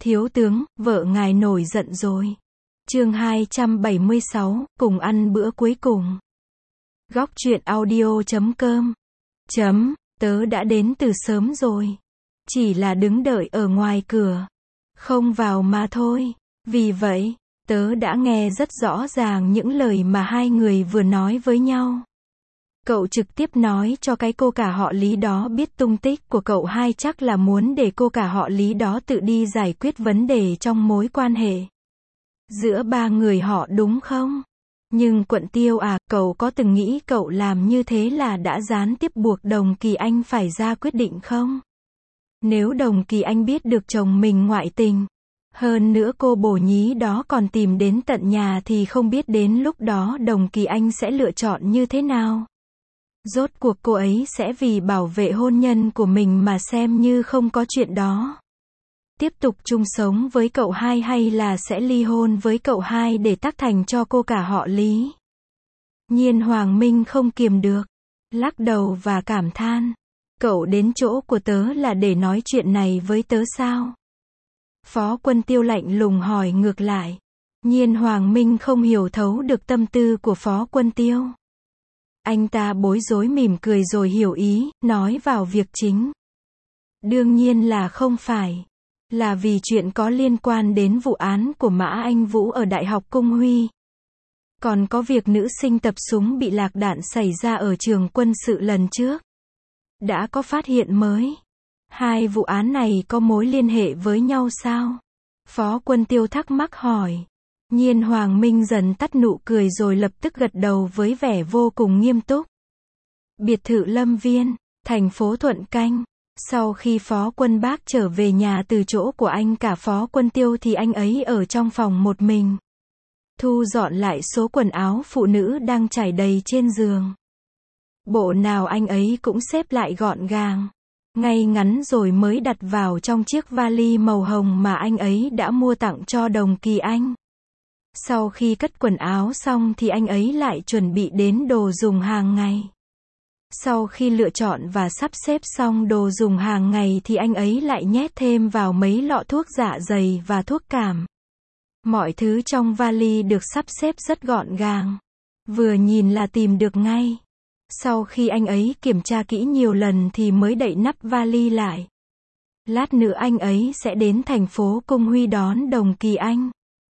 Thiếu tướng, vợ ngài nổi giận rồi. Chương 276, cùng ăn bữa cuối cùng. Góc truyện audio.com. Tớ đã đến từ sớm rồi. Chỉ là đứng đợi ở ngoài cửa. Không vào mà thôi. Vì vậy, tớ đã nghe rất rõ ràng những lời mà hai người vừa nói với nhau. Cậu trực tiếp nói cho cái cô cả họ Lý đó biết tung tích của cậu hai, chắc là muốn để cô cả họ Lý đó tự đi giải quyết vấn đề trong mối quan hệ giữa ba người họ, đúng không? Nhưng Quận Tiêu à, cậu có từng nghĩ cậu làm như thế là đã gián tiếp buộc Đồng Kỳ Anh phải ra quyết định không? Nếu Đồng Kỳ Anh biết được chồng mình ngoại tình, hơn nữa cô bổ nhí đó còn tìm đến tận nhà, thì không biết đến lúc đó Đồng Kỳ Anh sẽ lựa chọn như thế nào? Rốt cuộc cô ấy sẽ vì bảo vệ hôn nhân của mình mà xem như không có chuyện đó, tiếp tục chung sống với cậu hai, hay là sẽ ly hôn với cậu hai để tác thành cho cô cả họ Lý? Nhiên Hoàng Minh không kiềm được, lắc đầu và cảm than. Cậu đến chỗ của tớ là để nói chuyện này với tớ sao? Phó Quân Tiêu lạnh lùng hỏi ngược lại. Nhiên Hoàng Minh không hiểu thấu được tâm tư của Phó Quân Tiêu. Anh ta bối rối mỉm cười rồi hiểu ý, nói vào việc chính. Đương nhiên là không phải. Là vì chuyện có liên quan đến vụ án của Mã Anh Vũ ở Đại học Cung Huy. Còn có việc nữ sinh tập súng bị lạc đạn xảy ra ở trường quân sự lần trước. Đã có phát hiện mới. Hai vụ án này có mối liên hệ với nhau sao? Phó Quân Tiêu thắc mắc hỏi. Nhiên Hoàng Minh dần tắt nụ cười rồi lập tức gật đầu với vẻ vô cùng nghiêm túc. Biệt thự Lâm Viên, thành phố Thuận Canh. Sau khi Phó Quân Bác trở về nhà từ chỗ của anh cả Phó Quân Tiêu thì anh ấy ở trong phòng một mình, thu dọn lại số quần áo phụ nữ đang trải đầy trên giường. Bộ nào anh ấy cũng xếp lại gọn gàng, ngay ngắn rồi mới đặt vào trong chiếc vali màu hồng mà anh ấy đã mua tặng cho Đồng Kỳ Anh. Sau khi cất quần áo xong thì anh ấy lại chuẩn bị đến đồ dùng hàng ngày. Sau khi lựa chọn và sắp xếp xong đồ dùng hàng ngày thì anh ấy lại nhét thêm vào mấy lọ thuốc dạ dày và thuốc cảm. Mọi thứ trong vali được sắp xếp rất gọn gàng. Vừa nhìn là tìm được ngay. Sau khi anh ấy kiểm tra kỹ nhiều lần thì mới đậy nắp vali lại. Lát nữa anh ấy sẽ đến thành phố Cung Huy đón Đồng Kỳ Anh.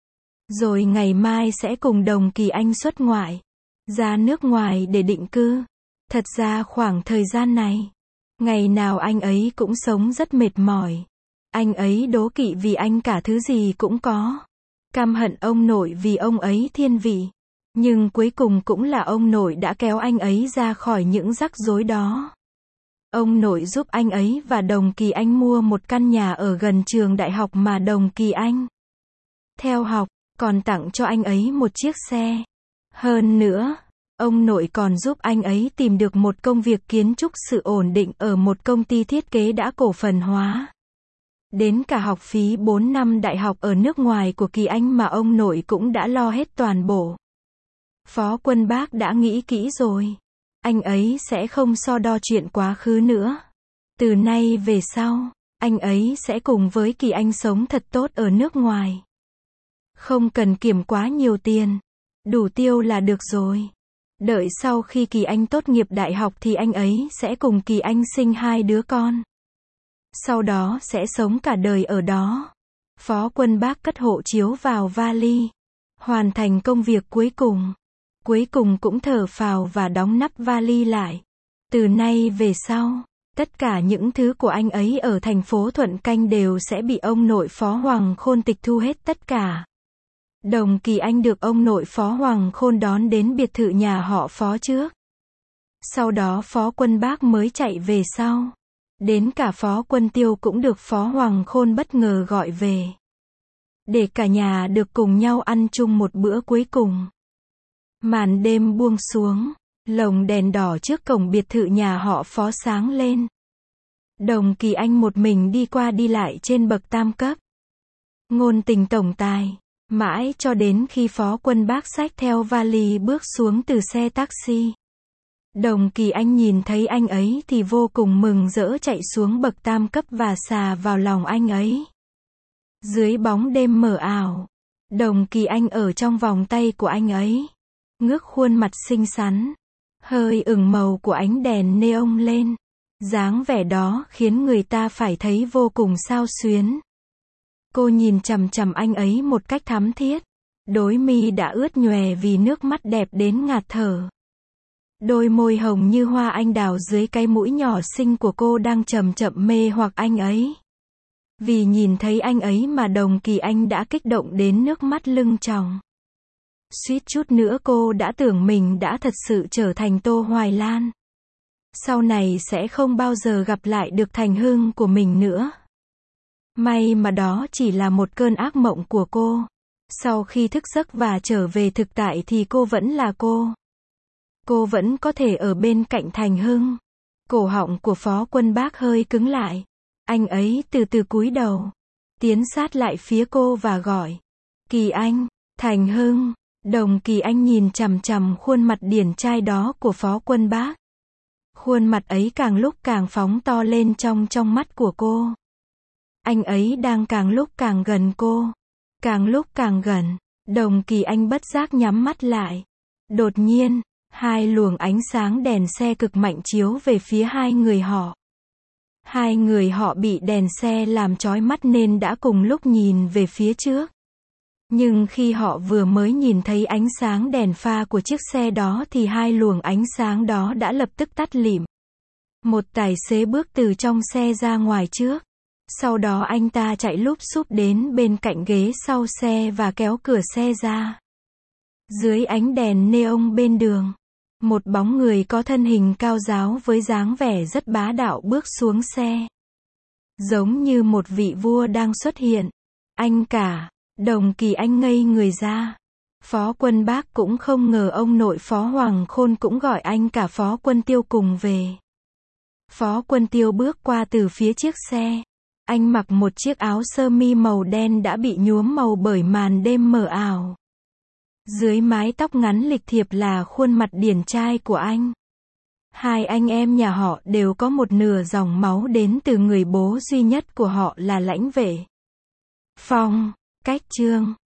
Rồi ngày mai sẽ cùng Đồng Kỳ Anh xuất ngoại, ra nước ngoài để định cư. Thật ra khoảng thời gian này, ngày nào anh ấy cũng sống rất mệt mỏi. Anh ấy đố kỵ vì anh cả thứ gì cũng có. Căm hận ông nội vì ông ấy thiên vị. Nhưng cuối cùng cũng là ông nội đã kéo anh ấy ra khỏi những rắc rối đó. Ông nội giúp anh ấy và Đồng Kỳ Anh mua một căn nhà ở gần trường đại học mà Đồng Kỳ Anh theo học, còn tặng cho anh ấy một chiếc xe. Hơn nữa, ông nội còn giúp anh ấy tìm được một công việc kiến trúc sự ổn định ở một công ty thiết kế đã cổ phần hóa. Đến cả học phí 4 năm đại học ở nước ngoài của Kỳ Anh mà ông nội cũng đã lo hết toàn bộ. Phó Quân Bác đã nghĩ kỹ rồi. Anh ấy sẽ không so đo chuyện quá khứ nữa. Từ nay về sau, anh ấy sẽ cùng với Kỳ Anh sống thật tốt ở nước ngoài. Không cần kiểm quá nhiều tiền. Đủ tiêu là được rồi. Đợi sau khi Kỳ Anh tốt nghiệp đại học thì anh ấy sẽ cùng Kỳ Anh sinh 2 đứa con. Sau đó sẽ sống cả đời ở đó. Phó Quân Bác cất hộ chiếu vào vali. Hoàn thành công việc cuối cùng. Cuối cùng cũng thở phào và đóng nắp vali lại. Từ nay về sau, tất cả những thứ của anh ấy ở thành phố Thuận Canh đều sẽ bị ông nội Phó Hoàng Khôn tịch thu hết tất cả. Đồng Kỳ Anh được ông nội Phó Hoàng Khôn đón đến biệt thự nhà họ Phó trước. Sau đó Phó Quân Bác mới chạy về sau. Đến cả Phó Quân Tiêu cũng được Phó Hoàng Khôn bất ngờ gọi về. Để cả nhà được cùng nhau ăn chung một bữa cuối cùng. Màn đêm buông xuống, lồng đèn đỏ trước cổng biệt thự nhà họ Phó sáng lên. Đồng Kỳ Anh một mình đi qua đi lại trên bậc tam cấp. Ngôn tình tổng tài. Mãi cho đến khi Phó Quân Bác xách theo vali bước xuống từ xe taxi. Đồng Kỳ Anh nhìn thấy anh ấy thì vô cùng mừng rỡ chạy xuống bậc tam cấp và xà vào lòng anh ấy. Dưới bóng đêm mờ ảo, Đồng Kỳ Anh ở trong vòng tay của anh ấy, ngước khuôn mặt xinh xắn, hơi ửng màu của ánh đèn neon lên. Dáng vẻ đó khiến người ta phải thấy vô cùng xao xuyến. Cô nhìn chằm chằm anh ấy một cách thắm thiết. Đôi mi đã ướt nhòe vì nước mắt đẹp đến ngạt thở. Đôi môi hồng như hoa anh đào dưới cái mũi nhỏ xinh của cô đang chậm chậm mê hoặc anh ấy. Vì nhìn thấy anh ấy mà Đồng Kỳ Anh đã kích động đến nước mắt lưng tròng. Suýt chút nữa cô đã tưởng mình đã thật sự trở thành Tô Hoài Lan. Sau này sẽ không bao giờ gặp lại được Thành Hưng của mình nữa. May mà đó chỉ là một cơn ác mộng của cô. Sau khi thức giấc và trở về thực tại thì cô vẫn là cô. Cô vẫn có thể ở bên cạnh Thành Hưng. Cổ họng của Phó Quân Bác hơi cứng lại. Anh ấy từ từ cúi đầu, tiến sát lại phía cô và gọi. Kỳ Anh, Thành Hưng. Đồng Kỳ Anh nhìn chằm chằm khuôn mặt điển trai đó của Phó Quân Bác. Khuôn mặt ấy càng lúc càng phóng to lên trong mắt của cô. Anh ấy đang càng lúc càng gần cô. Càng lúc càng gần, Đồng Kỳ Anh bất giác nhắm mắt lại. Đột nhiên, hai luồng ánh sáng đèn xe cực mạnh chiếu về phía hai người họ. Hai người họ bị đèn xe làm chói mắt nên đã cùng lúc nhìn về phía trước. Nhưng khi họ vừa mới nhìn thấy ánh sáng đèn pha của chiếc xe đó thì hai luồng ánh sáng đó đã lập tức tắt lịm. Một tài xế bước từ trong xe ra ngoài trước. Sau đó anh ta chạy lúp xúp đến bên cạnh ghế sau xe và kéo cửa xe ra. Dưới ánh đèn neon bên đường, một bóng người có thân hình cao ráo với dáng vẻ rất bá đạo bước xuống xe. Giống như một vị vua đang xuất hiện. Anh cả, Đồng Kỳ Anh ngây người ra. Phó Quân Bác cũng không ngờ ông nội Phó Hoàng Khôn cũng gọi anh cả Phó Quân Tiêu cùng về. Phó Quân Tiêu bước qua từ phía chiếc xe. Anh mặc một chiếc áo sơ mi màu đen đã bị nhuốm màu bởi màn đêm mờ ảo. Dưới mái tóc ngắn lịch thiệp là khuôn mặt điển trai của anh. Hai anh em nhà họ đều có một nửa dòng máu đến từ người bố duy nhất của họ là Lãnh Vệ Phong. Cách chương